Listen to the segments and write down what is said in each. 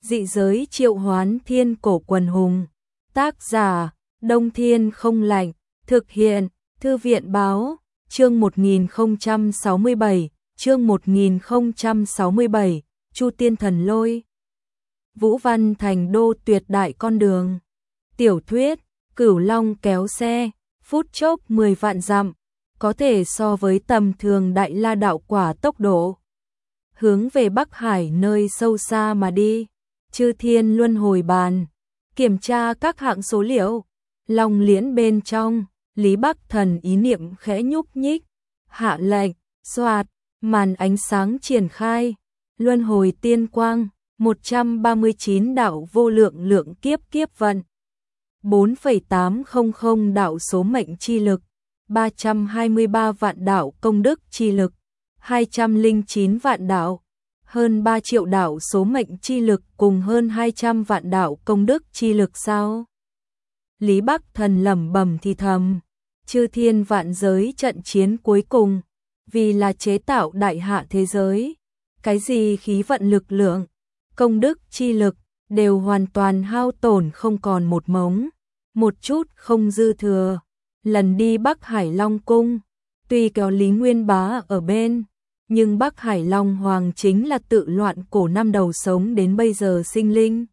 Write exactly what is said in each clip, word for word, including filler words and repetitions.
Dị giới triệu hoán thiên cổ quần hùng. Tác giả, Đông Thiên không lạnh. Thực hiện, Thư viện báo, chương một nghìn không trăm sáu mươi bảy, chương một nghìn không trăm sáu mươi bảy, Chu Tiên Thần Lôi. Vũ Văn Thành Đô tuyệt đại con đường. Tiểu thuyết, Cửu Long kéo xe, phút chốc mười vạn dặm, có thể so với tầm thường đại la đạo quả tốc độ. Hướng về Bắc Hải nơi sâu xa mà đi, Chư Thiên Luân Hồi Bàn, kiểm tra các hạng số liệu, Long Liễn bên trong, Lý Bắc Thần ý niệm khẽ nhúc nhích, hạ lệnh, xoạt, màn ánh sáng triển khai, Luân Hồi Tiên Quang, một trăm ba mươi chín đạo vô lượng lượng kiếp kiếp vận, bốn phẩy tám không không đạo số mệnh chi lực, ba trăm hai mươi ba vạn đạo công đức chi lực, hai trăm lẻ chín vạn đạo, hơn ba triệu đạo số mệnh chi lực cùng hơn hai trăm vạn đạo công đức chi lực sao? Lý Bắc Thần lẩm bẩm thì thầm, chư thiên vạn giới trận chiến cuối cùng, vì là chế tạo đại hạ thế giới, cái gì khí vận lực lượng, công đức chi lực, đều hoàn toàn hao tổn không còn một mống, một chút không dư thừa. Lần đi Bắc Hải Long Cung, tuy kéo Lý Nguyên Bá ở bên, nhưng Bắc Hải Long Hoàng chính là tự loạn cổ năm đầu sống đến bây giờ sinh linh.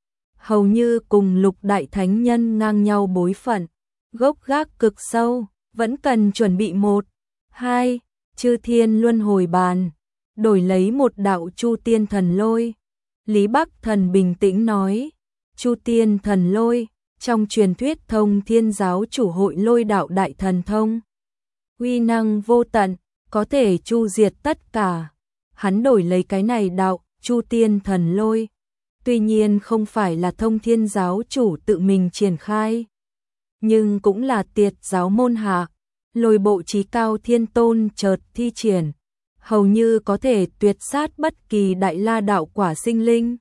Hầu như cùng lục đại thánh nhân ngang nhau bối phận, gốc gác cực sâu, vẫn cần chuẩn bị một, hai, Chư Thiên Luân Hồi Bàn, đổi lấy một đạo Chu Tiên Thần Lôi. Lý Bắc Thần bình tĩnh nói, Chu Tiên Thần Lôi, trong truyền thuyết Thông Thiên giáo chủ hội lôi đạo đại thần thông, uy năng vô tận, có thể chu diệt tất cả. Hắn đổi lấy cái này đạo Chu Tiên Thần Lôi, tuy nhiên không phải là Thông Thiên giáo chủ tự mình triển khai, nhưng cũng là Tiệt giáo môn hạ, lôi bộ chí cao thiên tôn chợt thi triển, hầu như có thể tuyệt sát bất kỳ đại la đạo quả sinh linh.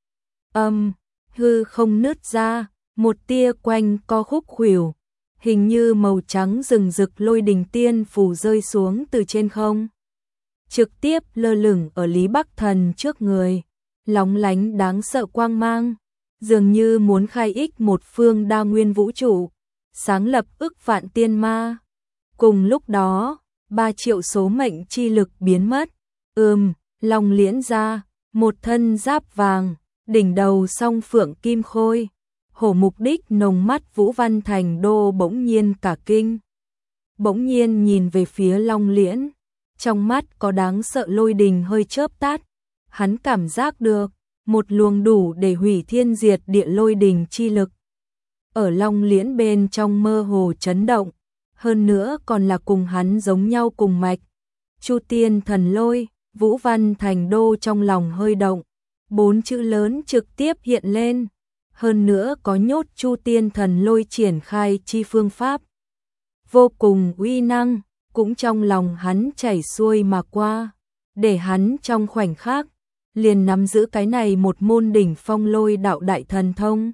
Âm, hư không nứt ra, một tia quanh co khúc khuỷu, hình như màu trắng rừng rực lôi đình tiên phù rơi xuống từ trên không, trực tiếp lơ lửng ở Lý Bắc Thần trước người, lóng lánh đáng sợ quang mang, dường như muốn khai ích một phương đa nguyên vũ trụ, sáng lập ức vạn tiên ma. Cùng lúc đó, ba triệu số mệnh chi lực biến mất, ừm, Long Liễn ra, một thân giáp vàng, đỉnh đầu song phượng kim khôi, hổ mục đích nồng mắt Vũ Văn Thành Đô bỗng nhiên cả kinh. Bỗng nhiên nhìn về phía Long Liễn, trong mắt có đáng sợ lôi đình hơi chớp tắt, hắn cảm giác được một luồng đủ để hủy thiên diệt địa lôi đình chi lực. Ở Long Liễn bên trong mơ hồ chấn động, hơn nữa còn là cùng hắn giống nhau cùng mạch. Chu Tiên Thần Lôi, Vũ Văn Thành Đô trong lòng hơi động, bốn chữ lớn trực tiếp hiện lên, hơn nữa có nhốt Chu Tiên Thần Lôi triển khai chi phương pháp. Vô cùng uy năng, cũng trong lòng hắn chảy xuôi mà qua, để hắn trong khoảnh khắc liền nắm giữ cái này một môn đỉnh phong lôi đạo đại thần thông.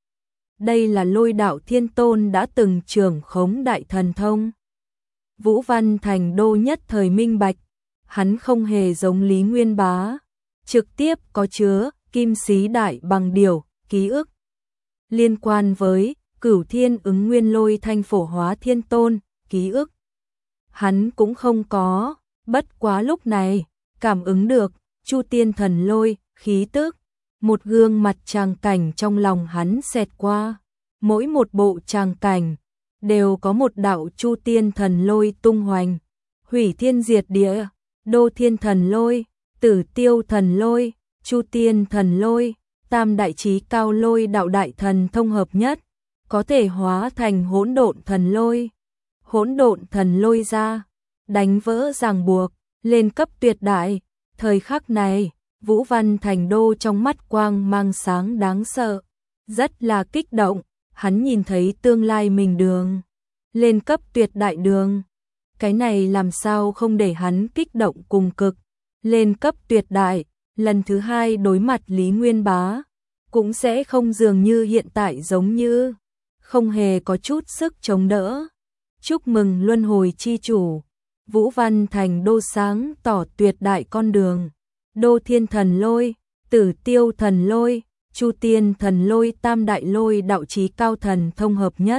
Đây là lôi đạo thiên tôn đã từng trưởng khống đại thần thông. Vũ Văn Thành Đô nhất thời minh bạch, hắn không hề giống Lý Nguyên Bá, trực tiếp có chứa kim xí đại bằng điều, ký ức. Liên quan với Cửu Thiên Ứng Nguyên Lôi Thanh Phổ Hóa Thiên Tôn, ký ức. Hắn cũng không có, bất quá lúc này, cảm ứng được Chu Tiên Thần Lôi, khí tức, một gương mặt tràng cảnh trong lòng hắn xẹt qua, mỗi một bộ tràng cảnh đều có một đạo Chu Tiên Thần Lôi tung hoành, hủy thiên diệt địa, Đô Thiên Thần Lôi, Tử Tiêu Thần Lôi, Chu Tiên Thần Lôi, tam đại chí cao lôi đạo đại thần thông hợp nhất, có thể hóa thành hỗn độn thần lôi. Hỗn độn thần lôi ra, đánh vỡ ràng buộc, lên cấp tuyệt đại. Thời khắc này, Vũ Văn Thành Đô trong mắt quang mang sáng đáng sợ, rất là kích động, hắn nhìn thấy tương lai mình đường, lên cấp tuyệt đại đường. Cái này làm sao không để hắn kích động cùng cực, lên cấp tuyệt đại, lần thứ hai đối mặt Lý Nguyên Bá, cũng sẽ không dường như hiện tại giống như, không hề có chút sức chống đỡ. Chúc mừng luân hồi chi chủ, Vũ Văn Thành Đô sáng tỏ tuyệt đại con đường, Đô Thiên Thần Lôi, Tử Tiêu Thần Lôi, Chu Tiên Thần Lôi tam đại lôi đạo chí cao thần thông hợp nhất,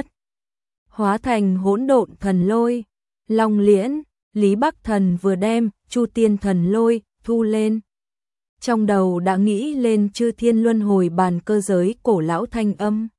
hóa thành hỗn độn thần lôi. Long Liễn, Lý Bắc Thần vừa đem Chu Tiên Thần Lôi thu lên, trong đầu đã nghĩ lên chư thiên luân hồi bàn cơ giới cổ lão thanh âm.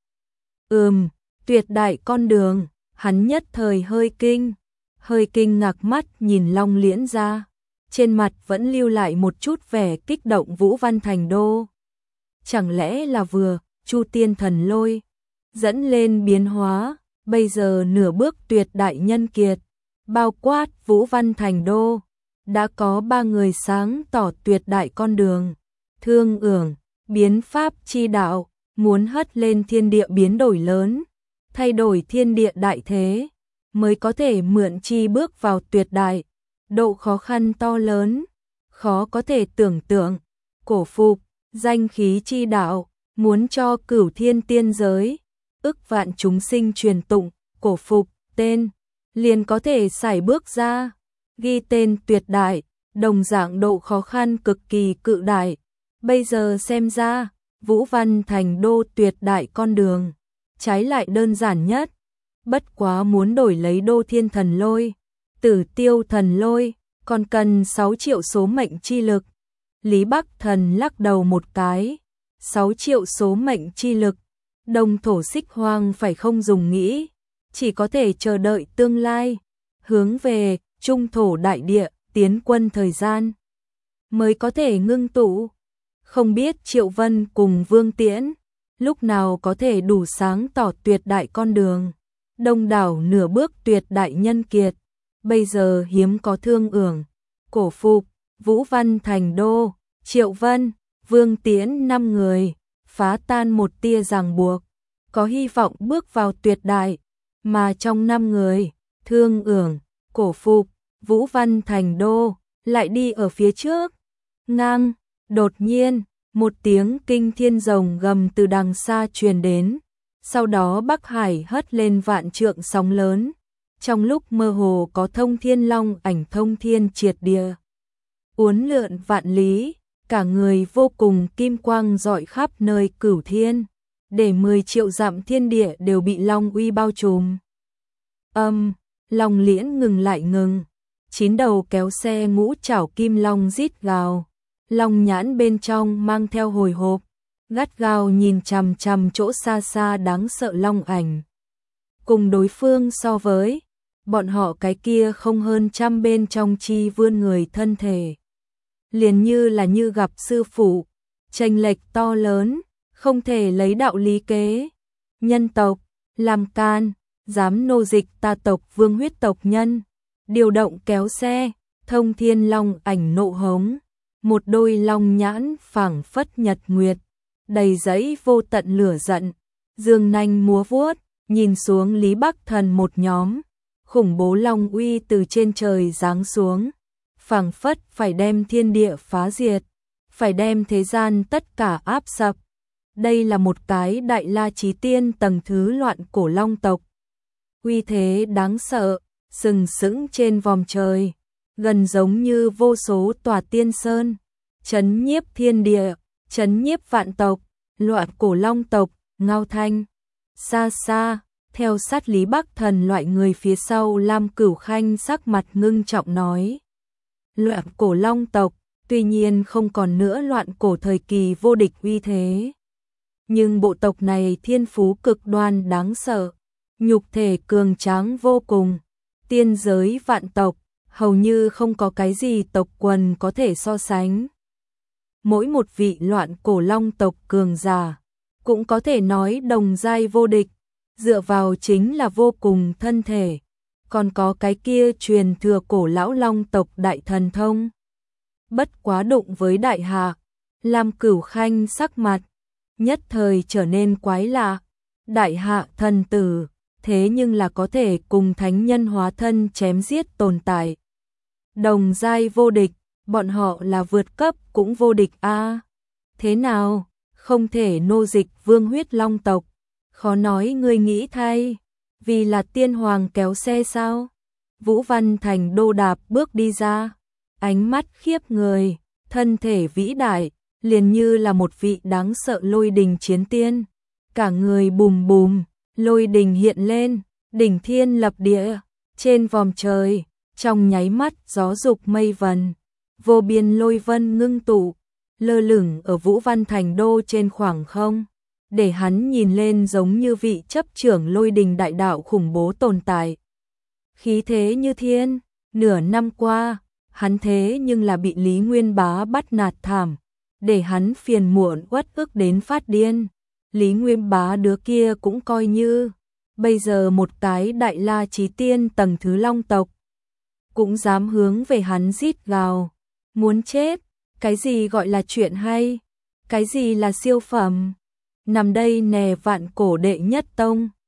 Ừm, tuyệt đại con đường, hắn nhất thời hơi kinh, hơi kinh ngạc mắt nhìn Long Liễn ra, trên mặt vẫn lưu lại một chút vẻ kích động. Vũ Văn Thành Đô, chẳng lẽ là vừa Chu Tiên Thần Lôi dẫn lên biến hóa, bây giờ nửa bước tuyệt đại nhân kiệt, bao quát Vũ Văn Thành Đô, đã có ba người sáng tỏ tuyệt đại con đường. Thương ưởng, biến pháp chi đạo, muốn hất lên thiên địa biến đổi lớn, thay đổi thiên địa đại thế, mới có thể mượn chi bước vào tuyệt đại. Độ khó khăn to lớn, khó có thể tưởng tượng. Cổ phục, danh khí chi đạo, muốn cho cửu thiên tiên giới, ức vạn chúng sinh truyền tụng, cổ phục, tên, liền có thể sải bước ra, ghi tên tuyệt đại, đồng dạng độ khó khăn cực kỳ cự đại. Bây giờ xem ra, Vũ Văn Thành Đô tuyệt đại con đường, trái lại đơn giản nhất, bất quá muốn đổi lấy Đô Thiên Thần Lôi, Tử Tiêu Thần Lôi, còn cần sáu triệu số mệnh chi lực. Lý Bắc Thần lắc đầu một cái, sáu triệu số mệnh chi lực, Đông Thổ Xích Hoang phải không dùng nghĩ, chỉ có thể chờ đợi tương lai, hướng về Trung Thổ Đại Địa, tiến quân thời gian, mới có thể ngưng tụ. Không biết Triệu Vân cùng Vương Tiễn, lúc nào có thể đủ sáng tỏ tuyệt đại con đường, đông đảo nửa bước tuyệt đại nhân kiệt, bây giờ hiếm có thương ưởng, cổ phục, Vũ Văn Thành Đô, Triệu Vân, Vương Tiễn năm người, phá tan một tia ràng buộc, có hy vọng bước vào tuyệt đại, mà trong năm người, thương ưởng, cổ phục, Vũ Văn Thành Đô, lại đi ở phía trước. Ngang, đột nhiên, một tiếng kinh thiên rồng gầm từ đằng xa truyền đến, sau đó Bắc Hải hất lên vạn trượng sóng lớn, trong lúc mơ hồ có thông thiên long ảnh thông thiên triệt địa, uốn lượn vạn lý, cả người vô cùng kim quang rọi khắp nơi cửu thiên, để mười triệu dặm thiên địa đều bị long uy bao trùm. Âm, Long Liễn ngừng lại ngừng, chín đầu kéo xe ngũ chảo kim long rít gào, long nhãn bên trong mang theo hồi hộp, gắt gao nhìn chằm chằm chỗ xa xa đáng sợ long ảnh. Cùng đối phương so với, bọn họ cái kia không hơn trăm bên trong chi vươn người thân thể, liền như là như gặp sư phụ, chênh lệch to lớn, không thể lấy đạo lý kế. Nhân tộc, làm can, dám nô dịch ta tộc vương huyết tộc nhân, điều động kéo xe, thông thiên long ảnh nộ hống, một đôi long nhãn phảng phất nhật nguyệt, đầy giấy vô tận lửa giận, dương nanh múa vuốt, nhìn xuống Lý Bắc Thần một nhóm, khủng bố long uy từ trên trời giáng xuống, phảng phất phải đem thiên địa phá diệt, phải đem thế gian tất cả áp sập. Đây là một cái đại la chí tiên tầng thứ loạn cổ long tộc, uy thế đáng sợ, sừng sững trên vòm trời, gần giống như vô số tòa tiên sơn, chấn nhiếp thiên địa, chấn nhiếp vạn tộc, loạn cổ long tộc. Ngao Thanh, xa xa, theo sát Lý Bắc Thần loại người phía sau, Lam Cửu Khanh sắc mặt ngưng trọng nói, loạn cổ long tộc, tuy nhiên không còn nữa loạn cổ thời kỳ vô địch uy thế, nhưng bộ tộc này thiên phú cực đoan đáng sợ, nhục thể cường tráng vô cùng, tiên giới vạn tộc, hầu như không có cái gì tộc quần có thể so sánh. Mỗi một vị loạn cổ long tộc cường giả, cũng có thể nói đồng giai vô địch, dựa vào chính là vô cùng thân thể, còn có cái kia truyền thừa cổ lão long tộc đại thần thông. Bất quá đụng với đại hạ, Lam Cửu Khanh sắc mặt nhất thời trở nên quái lạ, đại hạ thần tử, thế nhưng là có thể cùng thánh nhân hóa thân chém giết tồn tại. Đồng giai vô địch, bọn họ là vượt cấp cũng vô địch a. À, thế nào, không thể nô dịch vương huyết long tộc, khó nói ngươi nghĩ thay, vì là tiên hoàng kéo xe sao? Vũ Văn Thành Đô đạp bước đi ra, ánh mắt khiếp người, thân thể vĩ đại, liền như là một vị đáng sợ lôi đình chiến tiên. Cả người bùm bùm, lôi đình hiện lên, đỉnh thiên lập địa, trên vòm trời, trong nháy mắt gió dục mây vần, vô biên lôi vân ngưng tụ, lơ lửng ở Vũ Văn Thành Đô trên khoảng không, để hắn nhìn lên giống như vị chấp trưởng lôi đình đại đạo khủng bố tồn tại. Khí thế như thiên, nửa năm qua, hắn thế nhưng là bị Lý Nguyên Bá bắt nạt thảm, để hắn phiền muộn uất ức đến phát điên. Lý Nguyên Bá đứa kia cũng coi như, bây giờ một cái đại la chí tiên tầng thứ long tộc, cũng dám hướng về hắn rít gào, muốn chết, cái gì gọi là chuyện hay, cái gì là siêu phẩm, nằm đây nè vạn cổ đệ nhất tông.